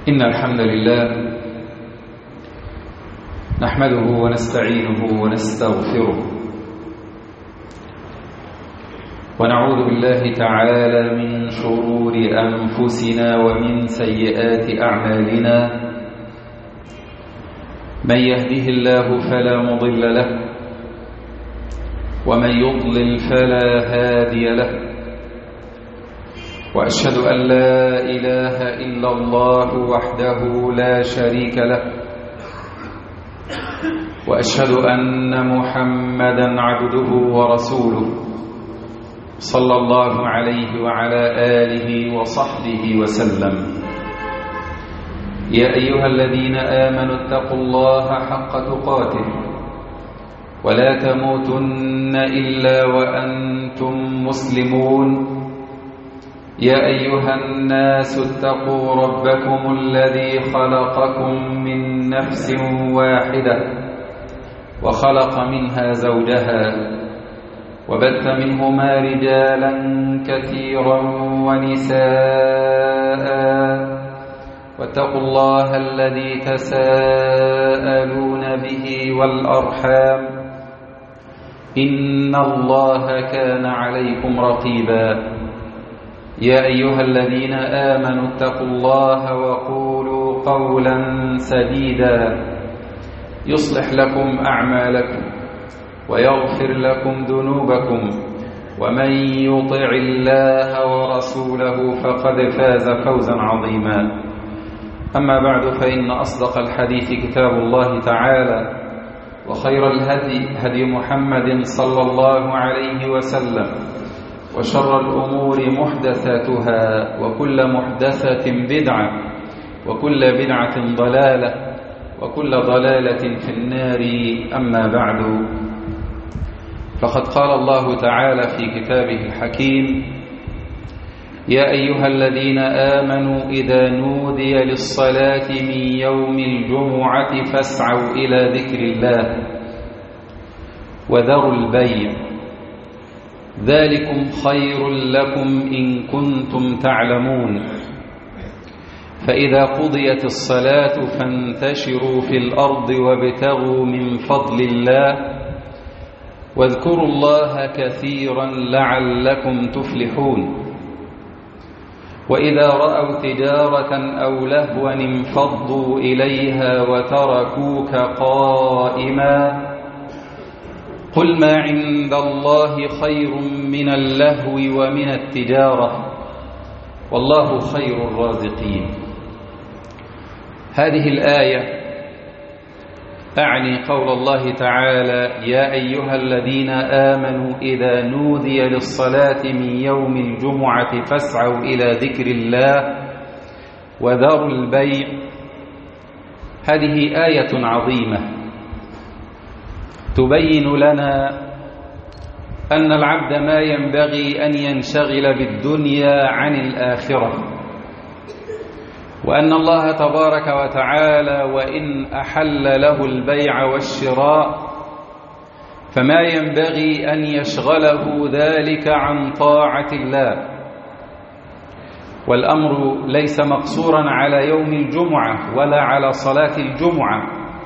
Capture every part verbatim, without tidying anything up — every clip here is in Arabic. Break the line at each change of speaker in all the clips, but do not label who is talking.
إن الحمد لله نحمده ونستعينه ونستغفره ونعوذ بالله تعالى من شرور أنفسنا ومن سيئات أعمالنا. من يهده الله فلا مضل له ومن يضلل فلا هادي له، وأشهد أن لا إله إلا الله وحده لا شريك له، وأشهد أن محمدا عبده ورسوله صلى الله عليه وعلى آله وصحبه وسلم. يا أيها الذين آمنوا اتقوا الله حق تقاته ولا تموتن إلا وأنتم مسلمون. يا أيها الناس اتقوا ربكم الذي خلقكم من نفس واحدة وخلق منها زوجها وبث منهما رجالا كثيرا ونساء، واتقوا الله الذي تساءلون به والأرحام إن الله كان عليكم رقيبا. يا أيها الذين آمنوا اتقوا الله وقولوا قولا سديدا يصلح لكم أعمالكم ويغفر لكم ذنوبكم، ومن يطع الله ورسوله فقد فاز فوزا عظيما. أما بعد، فإن أصدق الحديث كتاب الله تعالى، وخير الهدي هدي محمد صلى الله عليه وسلم، وشر الأمور محدثاتها، وكل محدثة بدعة، وكل بدعة ضلالة، وكل ضلالة في النار. أما بعد، فقد قال الله تعالى في كتابه الحكيم: يا أيها الذين آمنوا إذا نودي للصلاة من يوم الجمعة فاسعوا إلى ذكر الله وذروا البيع ذلكم خير لكم إن كنتم تعلمون. فإذا قضيت الصلاة فانتشروا في الأرض وابتغوا من فضل الله واذكروا الله كثيرا لعلكم تفلحون. وإذا رأوا تجارة أو لهوا انفضوا إليها وتركوك قائما قل ما عند الله خير من اللهو ومن التجارة والله خير الرازقين. هذه الآية أعني قول الله تعالى: يا أيها الذين آمنوا إذا نودي للصلاة من يوم الجمعة فاسعوا إلى ذكر الله وذروا البيع. هذه آية عظيمة تبين لنا أن العبد ما ينبغي أن ينشغل بالدنيا عن الآخرة، وأن الله تبارك وتعالى وإن أحل له البيع والشراء فما ينبغي أن يشغله ذلك عن طاعة الله. والأمر ليس مقصورا على يوم الجمعة ولا على صلاة الجمعة،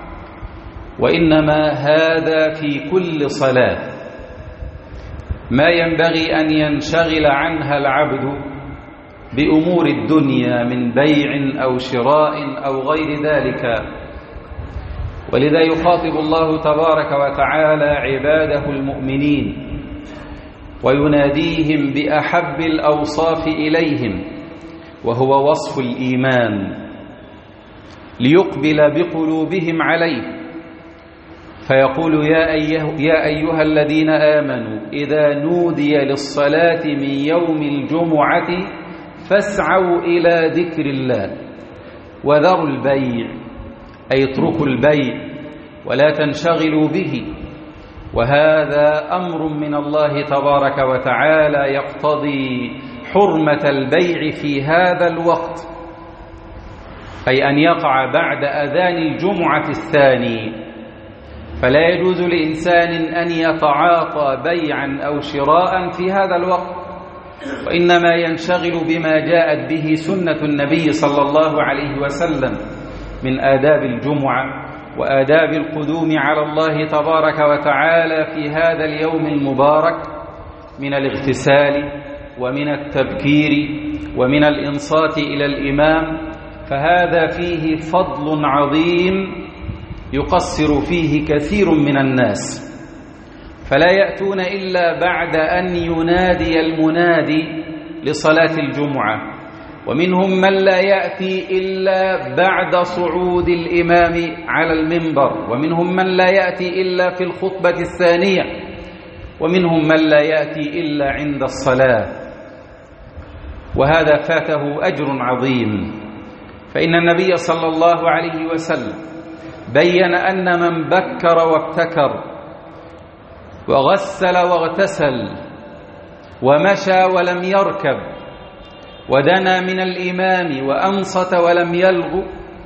وإنما هذا في كل صلاة ما ينبغي أن ينشغل عنها العبد بأمور الدنيا من بيع أو شراء أو غير ذلك. ولذا يخاطب الله تبارك وتعالى عباده المؤمنين ويناديهم بأحب الأوصاف إليهم، وهو وصف الإيمان، ليقبل بقلوبهم عليه. فيقول: يا أيها, يا أيها الذين آمنوا إذا نودي للصلاة من يوم الجمعة فاسعوا إلى ذكر الله وذروا البيع، أي اتركوا البيع ولا تنشغلوا به. وهذا أمر من الله تبارك وتعالى يقتضي حرمة البيع في هذا الوقت، أي أن يقع بعد أذان الجمعة الثاني. فلا يجوز لإنسان أن يتعاطى بيعا أو شراء في هذا الوقت، وإنما ينشغل بما جاءت به سنة النبي صلى الله عليه وسلم من آداب الجمعة وآداب القدوم على الله تبارك وتعالى في هذا اليوم المبارك من الاغتسال ومن التبكير ومن الإنصات إلى الإمام، فهذا فيه فضل عظيم يقصر فيه كثير من الناس، فلا يأتون إلا بعد أن ينادي المنادي لصلاة الجمعة، ومنهم من لا يأتي إلا بعد صعود الإمام على المنبر، ومنهم من لا يأتي إلا في الخطبة الثانية، ومنهم من لا يأتي إلا عند الصلاة، وهذا فاته أجر عظيم. فإن النبي صلى الله عليه وسلم بين أن من بكر وابتكر وغسل واغتسل ومشى ولم يركب ودنا من الإمام وأنصت ولم يلغ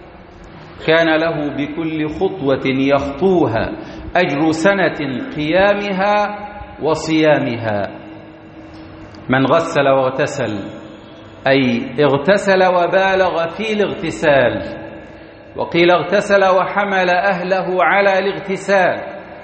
كان له بكل خطوة يخطوها أجر سنة قيامها وصيامها. من غسل واغتسل أي اغتسل وبالغ في الاغتسال، وقيل اغتسل وحمل أهله على الاغتسال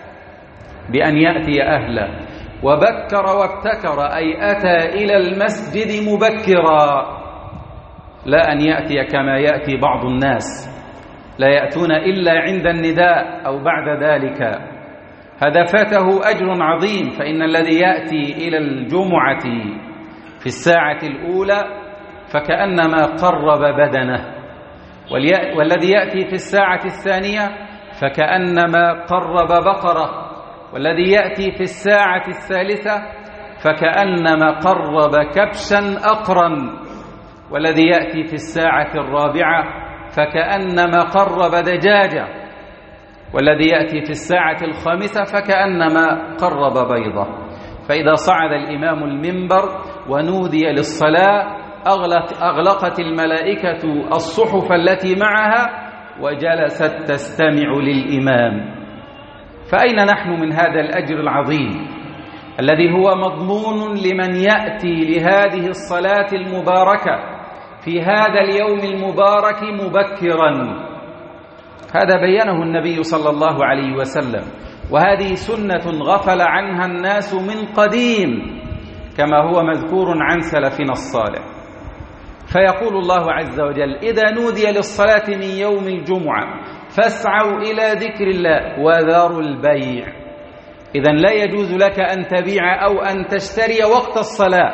بأن يأتي أهله، وبكر وابتكر أي أتى إلى المسجد مبكرا، لا أن يأتي كما يأتي بعض الناس لا يأتون إلا عند النداء أو بعد ذلك، هذا فاته أجر عظيم. فإن الذي يأتي إلى الجمعة في الساعة الأولى فكأنما قرب بدنه، والذي يأتي في الساعة الثانية فكأنما قرب بقرة، والذي يأتي في الساعة الثالثة فكأنما قرب كبشا أقرا، والذي يأتي في الساعة الرابعة فكأنما قرب دجاجة، والذي يأتي في الساعة الخامسة فكأنما قرب بيضة. فإذا صعد الإمام المنبر ونودي للصلاة أغلق أغلقت الملائكة الصحف التي معها وجلست تستمع للإمام. فأين نحن من هذا الأجر العظيم الذي هو مضمون لمن يأتي لهذه الصلاة المباركة في هذا اليوم المبارك مبكرا؟ هذا بينه النبي صلى الله عليه وسلم، وهذه سنة غفل عنها الناس من قديم كما هو مذكور عن سلفنا الصالح. فيقول الله عز وجل: إذا نودي للصلاة من يوم الجمعة فاسعوا إلى ذكر الله وذروا البيع. إذن لا يجوز لك أن تبيع أو أن تشتري وقت الصلاة.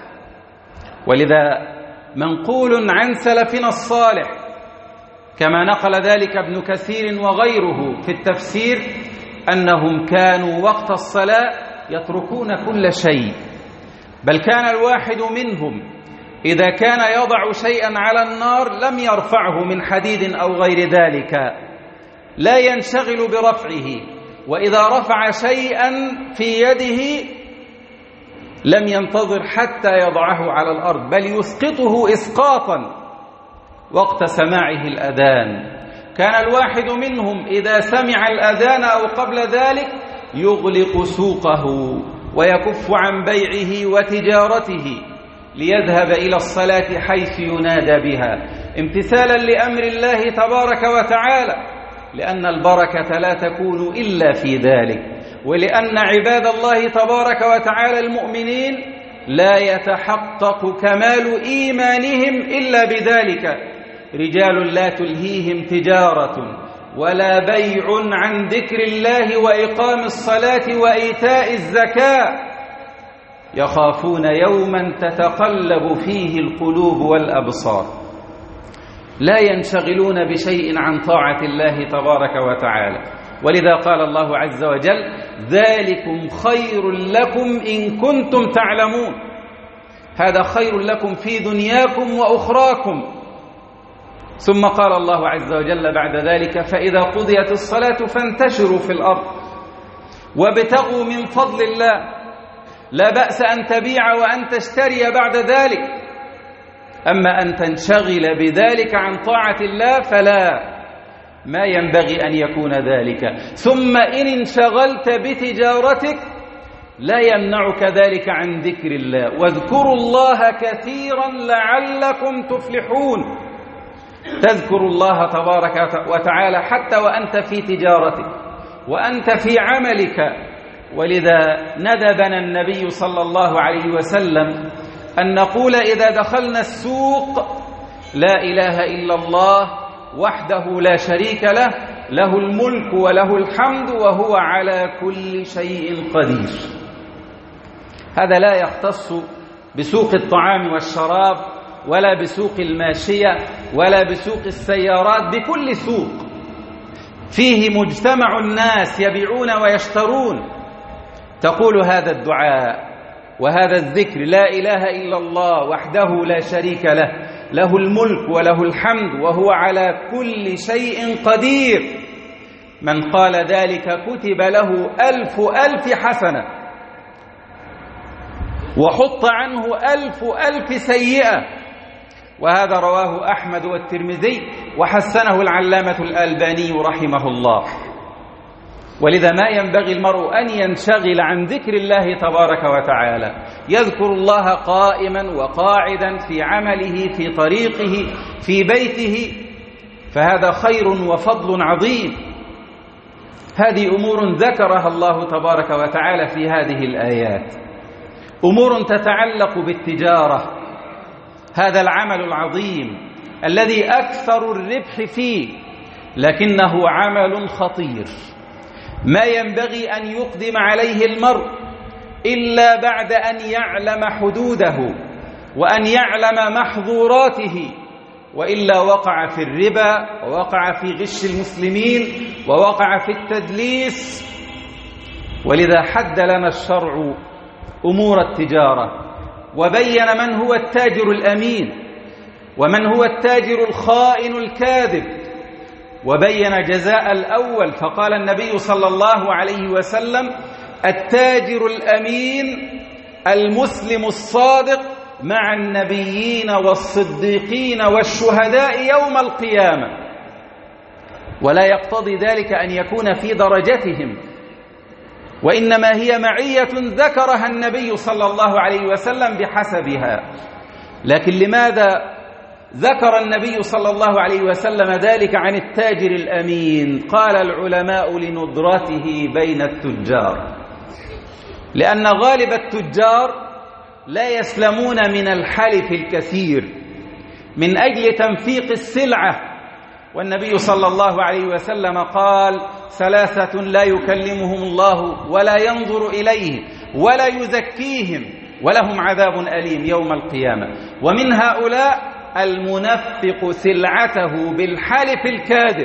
ولذا منقول عن سلفنا الصالح كما نقل ذلك ابن كثير وغيره في التفسير أنهم كانوا وقت الصلاة يتركون كل شيء، بل كان الواحد منهم إذا كان يضع شيئا على النار لم يرفعه من حديد أو غير ذلك، لا ينشغل برفعه، وإذا رفع شيئا في يده لم ينتظر حتى يضعه على الأرض، بل يسقطه إسقاطا وقت سماعه الأذان. كان الواحد منهم إذا سمع الأذان أو قبل ذلك يغلق سوقه ويكف عن بيعه وتجارته ليذهب إلى الصلاة حيث ينادى بها، امتثالا لأمر الله تبارك وتعالى، لأن البركة لا تكون إلا في ذلك، ولأن عباد الله تبارك وتعالى المؤمنين لا يتحقق كمال إيمانهم إلا بذلك. رجال لا تلهيهم تجارة ولا بيع عن ذكر الله وإقام الصلاة وإيتاء الزكاة يخافون يوما تتقلب فيه القلوب والأبصار. لا ينشغلون بشيء عن طاعة الله تبارك وتعالى. ولذا قال الله عز وجل: ذلكم خير لكم إن كنتم تعلمون. هذا خير لكم في دنياكم وأخراكم. ثم قال الله عز وجل بعد ذلك: فإذا قضيت الصلاة فانتشروا في الأرض وابتغوا من فضل الله. لا بأس أن تبيع وأن تشتري بعد ذلك، أما أن تنشغل بذلك عن طاعة الله فلا، ما ينبغي أن يكون ذلك. ثم إن انشغلت بتجارتك لا يمنعك ذلك عن ذكر الله. واذكروا الله كثيرا لعلكم تفلحون. تذكر الله تبارك وتعالى حتى وأنت في تجارتك وأنت في عملك. ولذا ندبنا النبي صلى الله عليه وسلم أن نقول إذا دخلنا السوق: لا إله إلا الله وحده لا شريك له، له الملك وله الحمد وهو على كل شيء قدير. هذا لا يختص بسوق الطعام والشراب ولا بسوق الماشية ولا بسوق السيارات، بكل سوق فيه مجتمع الناس يبيعون ويشترون تقول هذا الدعاء وهذا الذكر: لا إله إلا الله وحده لا شريك له، له الملك وله الحمد وهو على كل شيء قدير. من قال ذلك كتب له ألف ألف حسنة وحط عنه ألف ألف سيئة. وهذا رواه أحمد والترمذي وحسنه العلامة الألباني رحمه الله. ولذا ما ينبغي المرء أن ينشغل عن ذكر الله تبارك وتعالى، يذكر الله قائما وقاعدا، في عمله، في طريقه، في بيته، فهذا خير وفضل عظيم. هذه أمور ذكرها الله تبارك وتعالى في هذه الآيات، أمور تتعلق بالتجارة، هذا العمل العظيم الذي أكثر الربح فيه، لكنه عمل خطير ما ينبغي أن يقدم عليه المرء إلا بعد أن يعلم حدوده وأن يعلم محظوراته، وإلا وقع في الربا ووقع في غش المسلمين ووقع في التدليس. ولذا حد لنا الشرع أمور التجارة وبين من هو التاجر الأمين ومن هو التاجر الخائن الكاذب، وبين جزاء الأول فقال النبي صلى الله عليه وسلم: التاجر الأمين المسلم الصادق مع النبيين والصديقين والشهداء يوم القيامة. ولا يقتضي ذلك أن يكون في درجتهم، وإنما هي معية ذكرها النبي صلى الله عليه وسلم بحسبها. لكن لماذا ذكر النبي صلى الله عليه وسلم ذلك عن التاجر الأمين؟ قال العلماء: لندرته بين التجار، لأن غالب التجار لا يسلمون من الحلف الكثير من أجل تنفيق السلعة. والنبي صلى الله عليه وسلم قال: ثلاثة لا يكلمهم الله ولا ينظر إليهم ولا يزكيهم ولهم عذاب أليم يوم القيامة. ومن هؤلاء المنفق سلعته بالحلف الكاذب،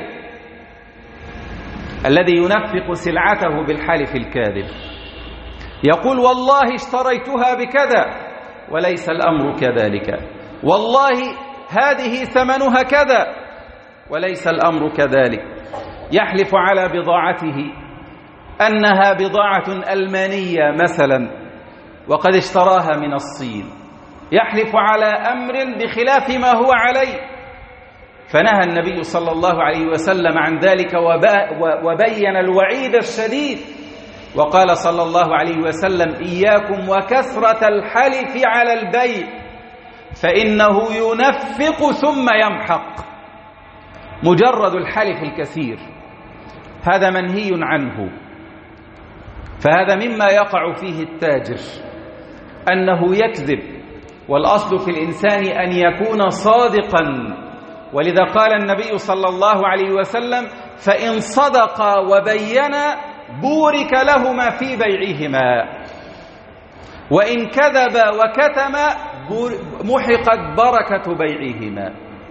الذي ينفق سلعته بالحلف الكاذب، يقول: والله اشتريتها بكذا وليس الأمر كذلك، والله هذه ثمنها كذا وليس الأمر كذلك. يحلف على بضاعته أنها بضاعة ألمانية مثلا وقد اشتراها من الصين، يحلف على أمر بخلاف ما هو عليه. فنهى النبي صلى الله عليه وسلم عن ذلك وبين الوعيد الشديد، وقال صلى الله عليه وسلم: إياكم وكثرة الحلف على البيع فإنه ينفق ثم يمحق. مجرد الحلف الكثير هذا منهي عنه. فهذا مما يقع فيه التاجر، أنه يكذب، والأصل في الإنسان أن يكون صادقا. ولذا قال النبي صلى الله عليه وسلم: فإن صدقا وبينا بورك لهما في بيعهما، وإن كذبا وكتما محقت بركة بيعهما.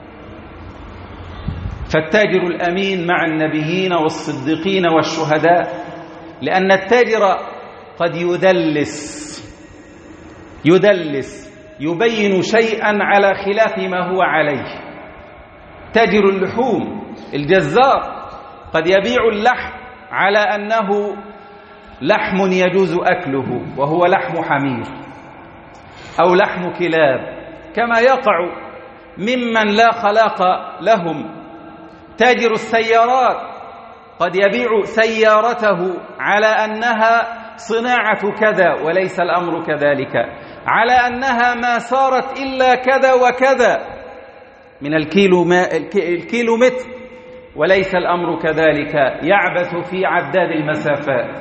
فالتاجر الأمين مع النبيين والصديقين والشهداء، لأن التاجر قد يدلس يدلس يبين شيئا على خلاف ما هو عليه. تاجر اللحوم الجزار قد يبيع اللحم على أنه لحم يجوز أكله وهو لحم حمير أو لحم كلاب، كما يقع ممن لا خلاق لهم. تاجر السيارات قد يبيع سيارته على أنها صناعة كذا وليس الأمر كذلك، على أنها ما صارت إلا كذا وكذا من الكيلو ما الكيلو متر وليس الأمر كذلك، يعبث في عداد المسافات.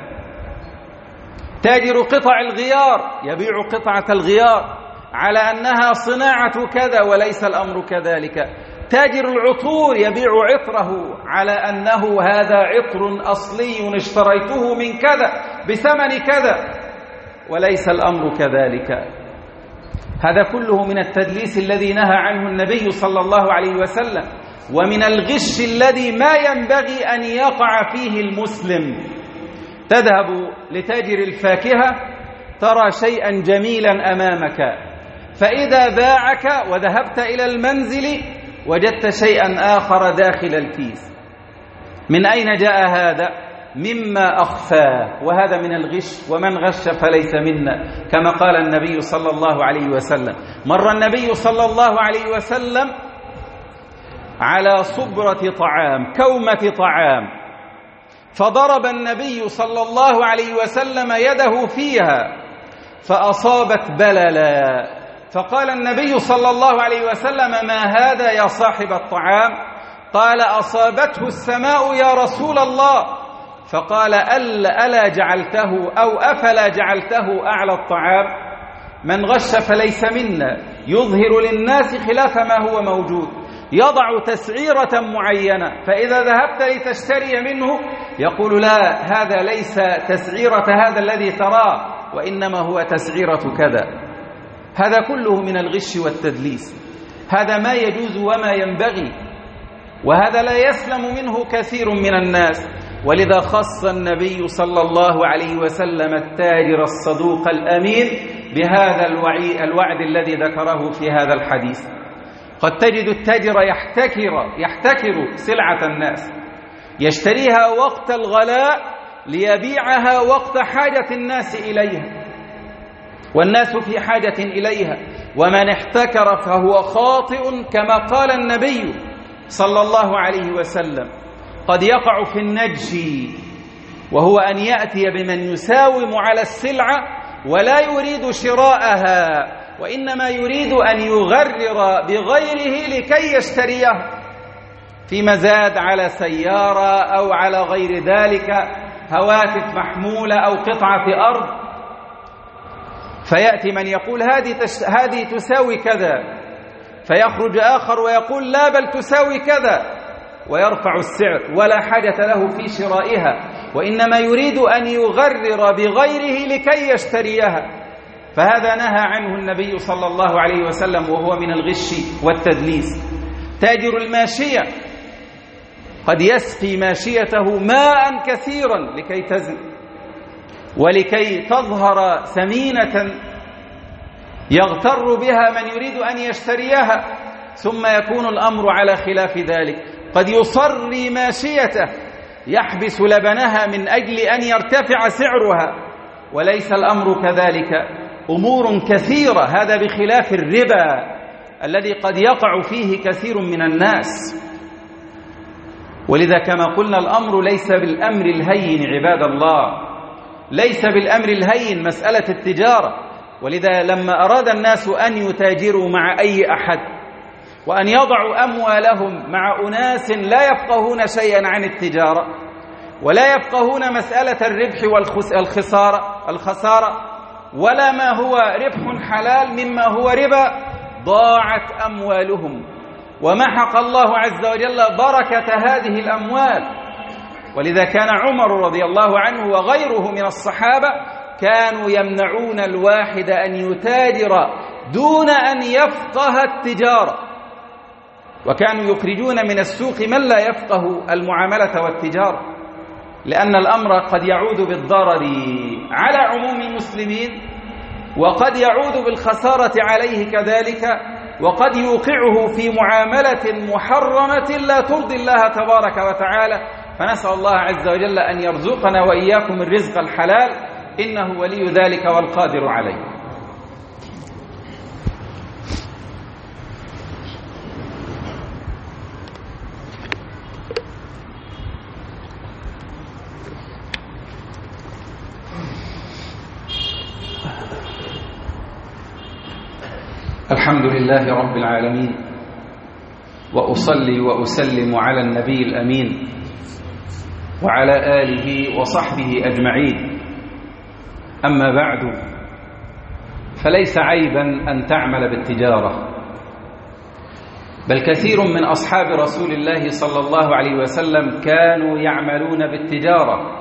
تاجر قطع الغيار يبيع قطعة الغيار على أنها صناعة كذا وليس الأمر كذلك. تاجر العطور يبيع عطره على أنه هذا عطر أصلي اشتريته من كذا بثمن كذا وليس الأمر كذلك. هذا كله من التدليس الذي نهى عنه النبي صلى الله عليه وسلم، ومن الغش الذي ما ينبغي أن يقع فيه المسلم. تذهب لتاجر الفاكهة ترى شيئا جميلا أمامك، فإذا باعك وذهبت إلى المنزل وجدت شيئا آخر داخل الكيس. من أين جاء هذا؟ مما أخفاه، وهذا من الغش، ومن غش فليس منا، كما قال النبي صلى الله عليه وسلم. مر النبي صلى الله عليه وسلم على صبرة طعام، كومة طعام، فضرب النبي صلى الله عليه وسلم يده فيها فأصابت بللا، فقال النبي صلى الله عليه وسلم: ما هذا يا صاحب الطعام؟ قال: أصابته السماء يا رسول الله. فقال: ألا, ألا جعلته أو أفلا جعلته أعلى الطعام؟ من غش فليس منا، يظهر للناس خلاف ما هو موجود، يضع تسعيرة معينة، فإذا ذهبت لتشتري منه يقول: لا، هذا ليس تسعيرة هذا الذي تراه، وإنما هو تسعيرة كذا. هذا كله من الغش والتدليس، هذا ما يجوز وما ينبغي، وهذا لا يسلم منه كثير من الناس. ولذا خص النبي صلى الله عليه وسلم التاجر الصدوق الأمين بهذا الوعد الذي ذكره في هذا الحديث. قد تجد التاجر يحتكر يحتكر سلعة الناس، يشتريها وقت الغلاء ليبيعها وقت حاجة الناس إليها، والناس في حاجة إليها. ومن احتكر فهو خاطئ، كما قال النبي صلى الله عليه وسلم: قد يقع في النجش، وهو أن يأتي بمن يساوم على السلعة ولا يريد شراءها، وإنما يريد أن يغرر بغيره لكي يشتريها، في مزاد على سيارة أو على غير ذلك، هواتف محمولة أو قطعة أرض، فيأتي من يقول هذه تش... هذه تساوي كذا، فيخرج آخر ويقول لا، بل تساوي كذا، ويرفع السعر ولا حاجة له في شرائها، وإنما يريد أن يغرر بغيره لكي يشتريها. فهذا نهى عنه النبي صلى الله عليه وسلم، وهو من الغش والتدليس. تاجر الماشية قد يسقي ماشيته ماء كثيرا لكي تزن ولكي تظهر ثمينة يغتر بها من يريد أن يشتريها، ثم يكون الأمر على خلاف ذلك. قد يصري ماشيته، يحبس لبنها من أجل أن يرتفع سعرها، وليس الأمر كذلك. أمور كثيرة، هذا بخلاف الربا الذي قد يقع فيه كثير من الناس. ولذا كما قلنا الأمر ليس بالأمر الهين عباد الله، ليس بالأمر الهين مسألة التجارة. ولذا لما أراد الناس أن يتاجروا مع أي أحد وأن يضعوا أموالهم مع أناس لا يفقهون شيئا عن التجارة ولا يفقهون مسألة الربح والخسارة الخسارة ولا ما هو ربح حلال مما هو ربا، ضاعت أموالهم ومحق الله عز وجل بركة هذه الأموال. ولذا كان عمر رضي الله عنه وغيره من الصحابة كانوا يمنعون الواحد أن يتاجر دون أن يفقه التجارة، وكانوا يخرجون من السوق من لا يفقه المعاملة والتجارة، لأن الأمر قد يعود بالضرر على عموم المسلمين، وقد يعود بالخسارة عليه كذلك، وقد يوقعه في معاملة محرمة لا ترضي الله تبارك وتعالى. فنسأل الله عز وجل أن يرزقنا وإياكم الرزق الحلال، إنه ولي ذلك والقادر عليه. الحمد لله رب العالمين، وأصلي وأسلم على النبي الأمين وعلى آله وصحبه أجمعين. أما بعد، فليس عيبا أن تعمل بالتجارة، بل كثير من أصحاب رسول الله صلى الله عليه وسلم كانوا يعملون بالتجارة.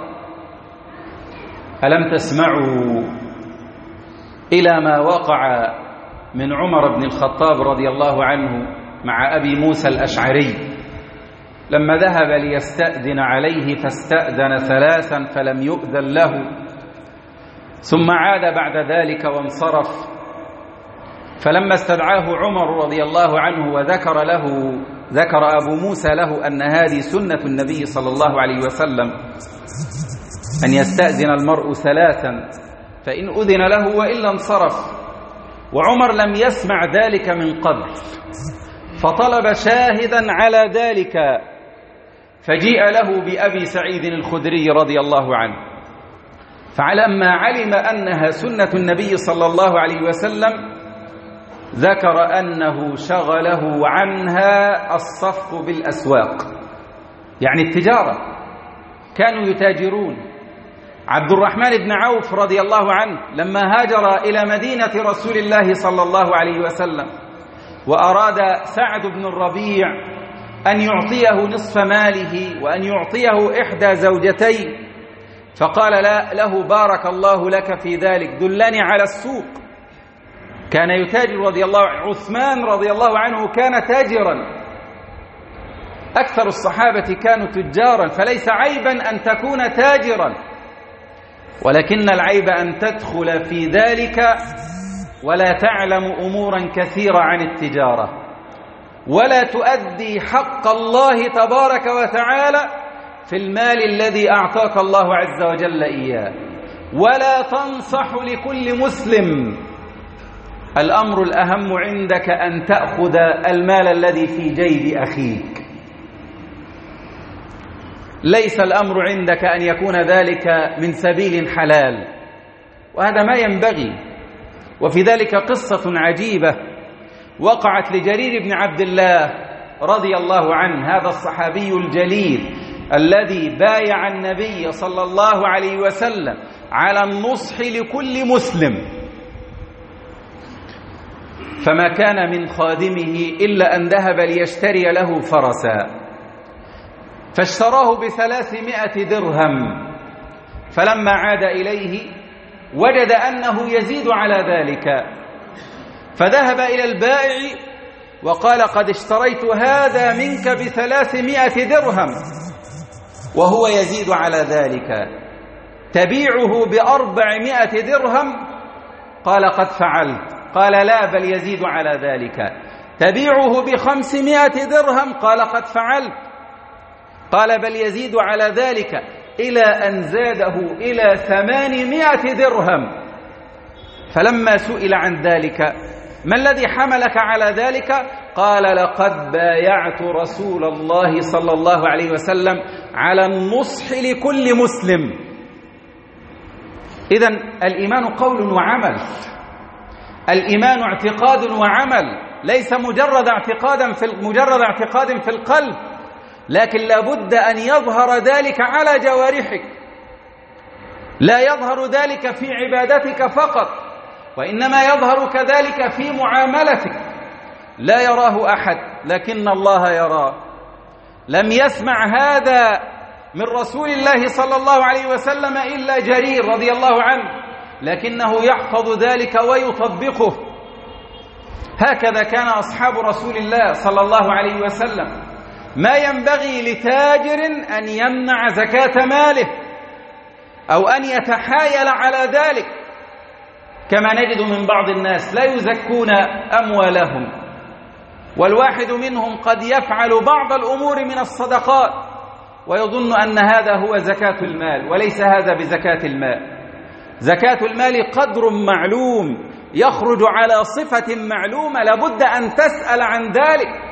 ألم تسمعوا إلى ما وقع من عمر بن الخطاب رضي الله عنه مع أبي موسى الأشعري لما ذهب ليستأذن عليه فاستأذن ثلاثا فلم يؤذن له، ثم عاد بعد ذلك وانصرف، فلما استدعاه عمر رضي الله عنه وذكر له ذكر أبو موسى له أن هذه سنة النبي صلى الله عليه وسلم أن يستأذن المرء ثلاثا فإن أذن له وإلا انصرف، وعمر لم يسمع ذلك من قبل، فطلب شاهدا على ذلك، فجيء له بأبي سعيد الخدري رضي الله عنه، فلما علم أنها سنة النبي صلى الله عليه وسلم ذكر أنه شغله عنها الصفق بالأسواق، يعني التجارة، كانوا يتاجرون. عبد الرحمن بن عوف رضي الله عنه لما هاجر إلى مدينة رسول الله صلى الله عليه وسلم وأراد سعد بن الربيع أن يعطيه نصف ماله وأن يعطيه إحدى زوجتيه، فقال له: بارك الله لك في ذلك، دلني على السوق. كان يتاجر رضي الله عنه. عثمان رضي الله عنه كان تاجرا، أكثر الصحابة كانوا تجارا، فليس عيبا أن تكون تاجرا، ولكن العيب أن تدخل في ذلك ولا تعلم أمورا كثيرة عن التجارة، ولا تؤدي حق الله تبارك وتعالى في المال الذي أعطاك الله عز وجل إياه، ولا تنصح لكل مسلم. الأمر الأهم عندك أن تأخذ المال الذي في جيب أخيك، ليس الأمر عندك أن يكون ذلك من سبيل حلال، وهذا ما ينبغي. وفي ذلك قصة عجيبة وقعت لجرير بن عبد الله رضي الله عنه، هذا الصحابي الجليل الذي بايع النبي صلى الله عليه وسلم على النصح لكل مسلم، فما كان من خادمه إلا أن ذهب ليشتري له فرسا، فاشتراه بثلاثمائة درهم، فلما عاد إليه وجد أنه يزيد على ذلك، فذهب إلى البائع وقال: قد اشتريت هذا منك بثلاثمائة درهم وهو يزيد على ذلك، تبيعه بأربعمائة درهم؟ قال: قد فعلت. قال: لا، بل يزيد على ذلك. تبيعه بخمسمائة درهم؟ قال: قد فعلت. قال: بل يزيد على ذلك، إلى أن زاده إلى ثمانمائة درهم. فلما سئل عن ذلك: ما الذي حملك على ذلك؟ قال: لقد بايعت رسول الله صلى الله عليه وسلم على النصح لكل مسلم. إذن الإيمان قول وعمل، الإيمان اعتقاد وعمل، ليس مجرد اعتقادا في مجرد اعتقاد في القلب، لكن لابد أن يظهر ذلك على جوارحك، لا يظهر ذلك في عبادتك فقط، وإنما يظهر كذلك في معاملتك. لا يراه أحد لكن الله يراه. لم يسمع هذا من رسول الله صلى الله عليه وسلم إلا جرير رضي الله عنه، لكنه يحفظ ذلك ويطبقه. هكذا كان أصحاب رسول الله صلى الله عليه وسلم. ما ينبغي لتاجر أن يمنع زكاة ماله أو أن يتحايل على ذلك، كما نجد من بعض الناس لا يزكون أموالهم، والواحد منهم قد يفعل بعض الأمور من الصدقات ويظن أن هذا هو زكاة المال، وليس هذا بزكاة المال. زكاة المال قدر معلوم يخرج على صفة معلومة، لابد أن تسأل عن ذلك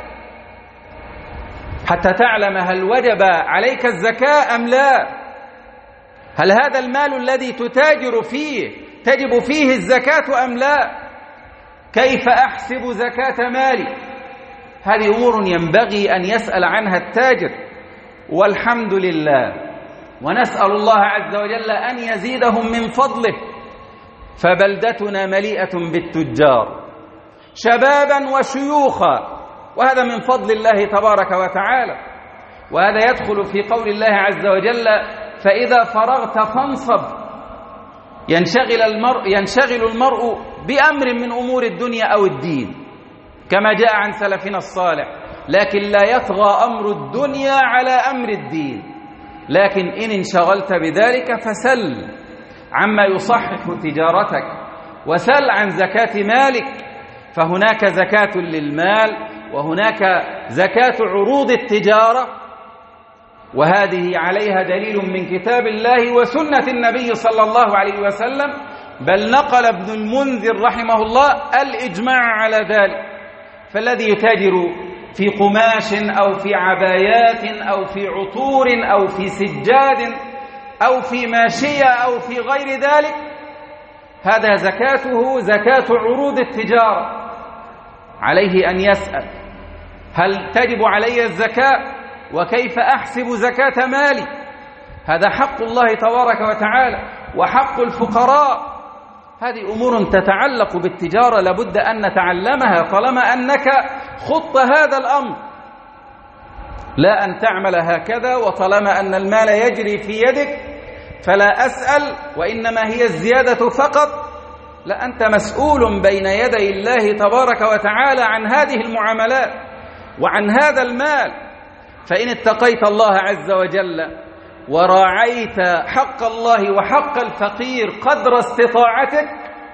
حتى تعلم هل وجب عليك الزكاة أم لا، هل هذا المال الذي تتاجر فيه تجب فيه الزكاة أم لا. كيف أحسب زكاة مالي؟ هذه أمور ينبغي أن يسأل عنها التاجر. والحمد لله، ونسأل الله عز وجل أن يزيدهم من فضله، فبلدتنا مليئة بالتجار شبابا وشيوخا، وهذا من فضل الله تبارك وتعالى. وهذا يدخل في قول الله عز وجل: فإذا فرغت فانصب. ينشغل المرء, ينشغل المرء بأمر من أمور الدنيا أو الدين كما جاء عن سلفنا الصالح، لكن لا يطغى أمر الدنيا على أمر الدين. لكن إن انشغلت بذلك فسل عما يصحح تجارتك، وسل عن زكاة مالك، فهناك زكاة للمال وهناك زكاة عروض التجارة، وهذه عليها دليل من كتاب الله وسنة النبي صلى الله عليه وسلم، بل نقل ابن المنذر رحمه الله الإجماع على ذلك. فالذي يتاجر في قماش أو في عبايات أو في عطور أو في سجاد أو في ماشية أو في غير ذلك، هذا زكاته زكاة عروض التجارة. عليه أن يسأل: هل تجب علي الزكاة؟ وكيف أحسب زكاة مالي؟ هذا حق الله تبارك وتعالى وحق الفقراء. هذه أمور تتعلق بالتجارة لابد أن نتعلمها طالما أنك خضت هذا الأمر، لا أن تعمل هكذا وطالما أن المال يجري في يدك فلا أسأل، وإنما هي الزيادة فقط. لا، أنت مسؤول بين يدي الله تبارك وتعالى عن هذه المعاملات وعن هذا المال. فإن اتقيت الله عز وجل وراعيت حق الله وحق الفقير قدر استطاعتك،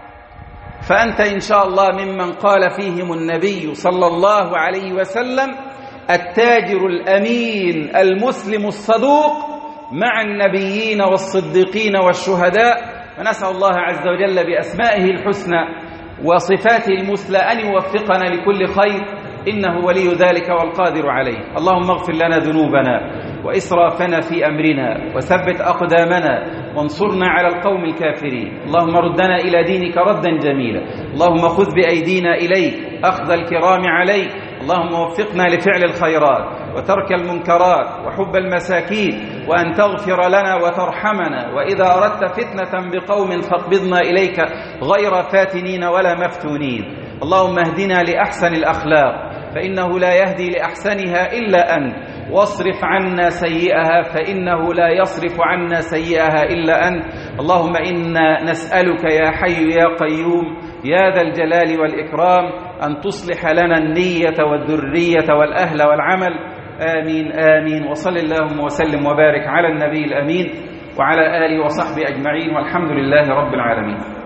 فأنت إن شاء الله ممن قال فيهم النبي صلى الله عليه وسلم: التاجر الأمين المسلم الصدوق مع النبيين والصديقين والشهداء. ونسأل الله عز وجل بأسمائه الحسنى وصفاته المثلى أن يوفقنا لكل خير، إنه ولي ذلك والقادر عليه. اللهم اغفر لنا ذنوبنا وإسرافنا في أمرنا وثبت أقدامنا وانصرنا على القوم الكافرين. اللهم ردنا إلى دينك ردا جميلا. اللهم خذ بأيدينا إليك أخذ الكرام عليك. اللهم وفقنا لفعل الخيرات وترك المنكرات وحب المساكين، وأن تغفر لنا وترحمنا، وإذا أردت فتنة بقوم فاقبضنا إليك غير فاتنين ولا مفتونين. اللهم اهدنا لأحسن الأخلاق فإنه لا يهدي لأحسنها إلا أنت، واصرف عنا سيئها فإنه لا يصرف عنا سيئها إلا أنت. اللهم إنا نسألك يا حي يا قيوم يا ذا الجلال والإكرام أن تصلح لنا النية والذرية والأهل والعمل. آمين آمين. وصل اللهم وسلم وبارك على النبي الأمين وعلى آله وصحبه أجمعين، والحمد لله رب العالمين.